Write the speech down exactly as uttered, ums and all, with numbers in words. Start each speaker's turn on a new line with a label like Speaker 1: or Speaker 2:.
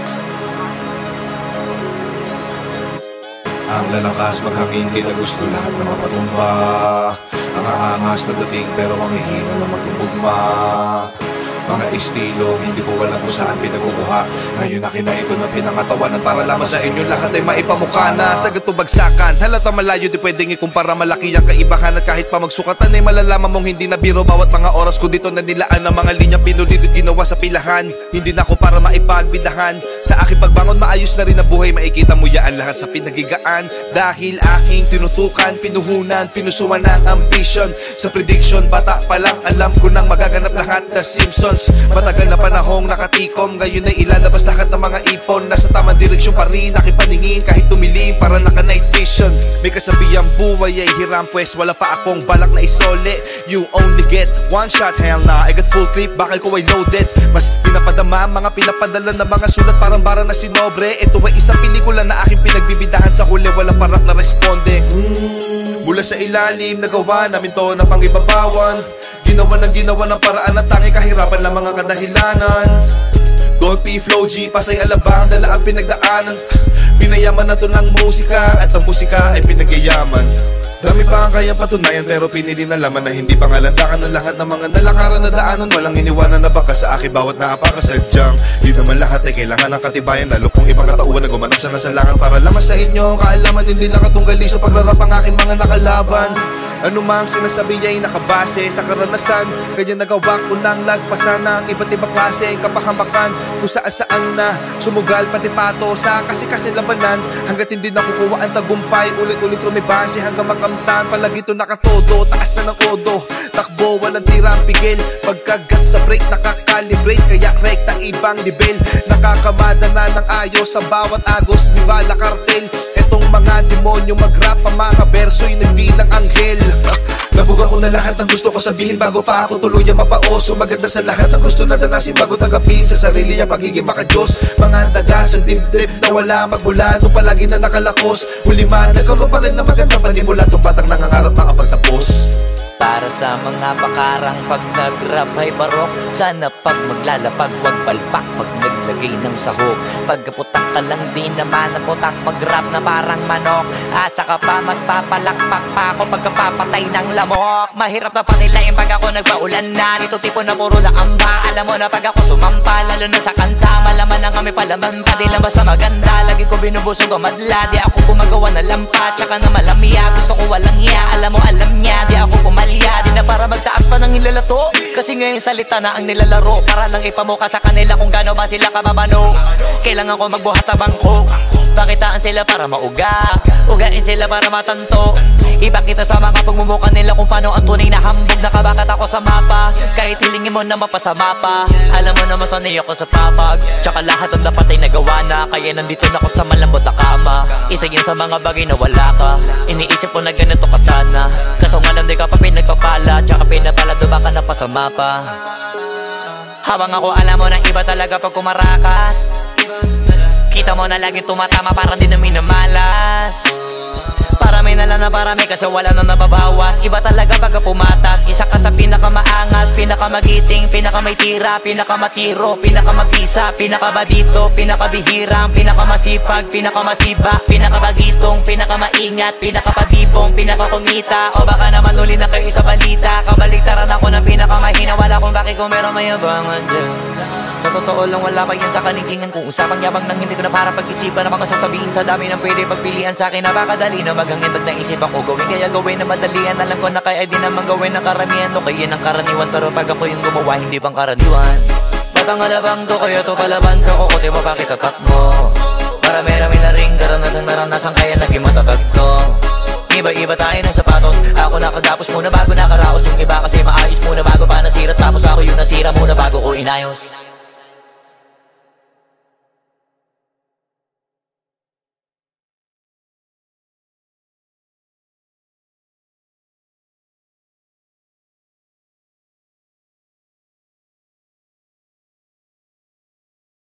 Speaker 1: Records.
Speaker 2: Ang lalakas maghangin, di na gusto lahat na mapatumba. Ang aangas na dating pero ang hihina na matubugma. Mga estilo, hindi ko alam kung saan pinagkukuha. Ngayon akin na ito na pinangatawanan para lamang sa inyo lahat ay maipamukha na. Sa ganito bagsakan, halata malayo di pwedeng ikumpara. Malaki ang kaibahan at kahit pa magsukatan ay malalaman mong hindi na biro. Bawat mga oras ko dito na nilaan ang mga linyang pinulit at ginawa sa pilahan. Hindi na ako para maipagbidahan. Sa aking pagbangon maayos na rin ang buhay. Makikita mo yaan lahat sa pinagigaan. Dahil aking tinutukan, pinuhunan, pinusuan ng ambition. Sa prediction, bata pa lang alam ko nang magaganap lahat. The Simpsons, matagal na panahong nakatikom. Ngayon ay ilalabas lahat ng mga ipon. Nasa tamang direksyon pa rin aking paningin. Kahit tumilim para naka night vision. May kasabihang buhay ay hiram, pues wala pa akong balak na isole. You only get one shot, hell na I got full clip, bakal ko ay loaded. Mas pinapadama, mga pinapadala na mga sulat parang bara na sinobre. Ito ay isang pelikula na aking pinagbibidahan. Sa huli wala parak na responde. mm, Mula sa ilalim nagawa namin to na pangibabawan. Ginawa ng ginawa ng paraan at tangi kahirapan lang mga kadahilanan. Don't be flow G, pasay alabang, dala ang pinagdaanan. Pinayaman na to ng musika at ang musika ay pinagyayaman. Dami pa ang kayang patunayan pero pinili na laman na hindi pangalandakan ng lahat ng mga nalakaran na daanan. Walang iniwanan na baka sa akin bawat nakapakasadyang. Di naman lahat ay kailangan ng katibayan, lalo kung ibang katauhan na gumanap sa nasalangan para lamang sa inyo kaalaman. Hindi lang katunggali sa pagrarap ang aking mga nakalaban. Ano mang sinasabi ay nakabase sa karanasan. Kanya nagawa ko nang lagpasan ng iba't ibang klase ang kapahamakan. Kung saan saan na sumugal pati pato sa kasi-kasi labanan. Hanggat hindi nakukuha ang tagumpay, ulit-ulit rumibase hanggang makamtan. Palagi ito nakatodo, taas na ng kodo. Takbo, walang tirang pigil. Pagkagat sa break, nakakalibrate. Kaya rekta ibang nivel. Nakakamada na ng ayos sa bawat agos. Viva la cartel. Etong mga demonyo mag-rap, ang mga berso'y nagbilang anghel. Nabuga ko na lahat ng gusto ko sabihin bago pa ako tuluyang mapaoso. Maganda sa lahat ng gusto na danasin bago tanggapin sa sarili ang pagiging makadiyos. Mga daga sa dibdib na wala magmula nung palagi na nakalakos. Huli man, nagkaroon pa rin na maganda panimula. Itong batang nangangarap mga pagtapos.
Speaker 3: Para sa mga bakarang pag nag-rap ay barok. Sana pag maglalapag wag palpak pag naglagay ng sahok. Pagkaputak ka lang din naman na putak, mag-rap na parang manok. Asa ka pa mas papalakpak pa ako pagkapapatay ng lamok. Mahirap na pa nila yung pag ako nagpaulan na. Dito tipo na puro laamba. Alam mo na pag ako sumampa, lalo na sa kanta, malaman na kami palaman pa. Di lang basta maganda, lagi ko binubusog o madla. Di ako gumagawa na lampa, tsaka na malamya. Gusto ko walang hiya, alam mo alam niya. Di ako pumalya, di na para magtaas pa ng ilalato. Kasi ngayon salita na ang nilalaro, para lang ipamuka sa kanila kung gaano ba sila kababano. Kailangan ko magbuhat sa bangko, pakitaan sila para mauga, ugain sila para matanto. Ipakita sa mga pagmumuka nila kung paano ang tunay na hambog. Nakabakat ako sa mapa, kahit hilingin mo na mapasama pa. Alam mo na masanay ako sa papag, tsaka lahat ang dapat ay nagawa na. Kaya nandito na ako sa malambot na kama. Isa yun sa mga bagay na wala ka. Iniisip ko na ganito ka sana, kaso nga lang di ka pa pinagpapala, tsaka pinapala do baka napasama pa. Habang ako alam mo na iba talaga pag kumarakas. Kita mo na laging tumatama para di na minamalas. Parami na lang na parami kasi wala na nababawas. Iba talaga pag pumatas. Isa ka sa pinakamaangas, pinakamagiting, pinakamaytira, pinakamatiro, pinakamabisa, pinakabadito, pinakabihirang, pinakamasipag, pinakamasiba, pinakabagitong, pinakamaingat, pinakapabibong, pinakakumita. O baka naman uli na kayo sa balita. Kabaliktaran ako ng pinakamahina. Wala kung bakit kung meron mayabangan dyan. Sa totoo lang wala pa yan sa kanigingan. Kung usapang yabang nang hindi ko na para pag-isipan. Na mga sasabihin sa dami ng pwede pagpilian sa akin. Napakadali na maghangin pag naisip ako gawin. Kaya gawin na madalian. Alam ko na kaya di naman gawin ng karamihan. O kaya ng karaniwan. Pero pag ako yung gumawa hindi pang karaniwan. Batang alabang to kaya to palaban. Sa kukote mo bakit tatak mo. Marami-rami na ring karanasan naranasan kaya naging matatag to. Iba-iba tayo ng sapatos. Ako nakagapos muna bago nakaraos. Yung iba kasi maayos muna bago pa nasira. Tapos ako yung nasira muna bago ko inayos.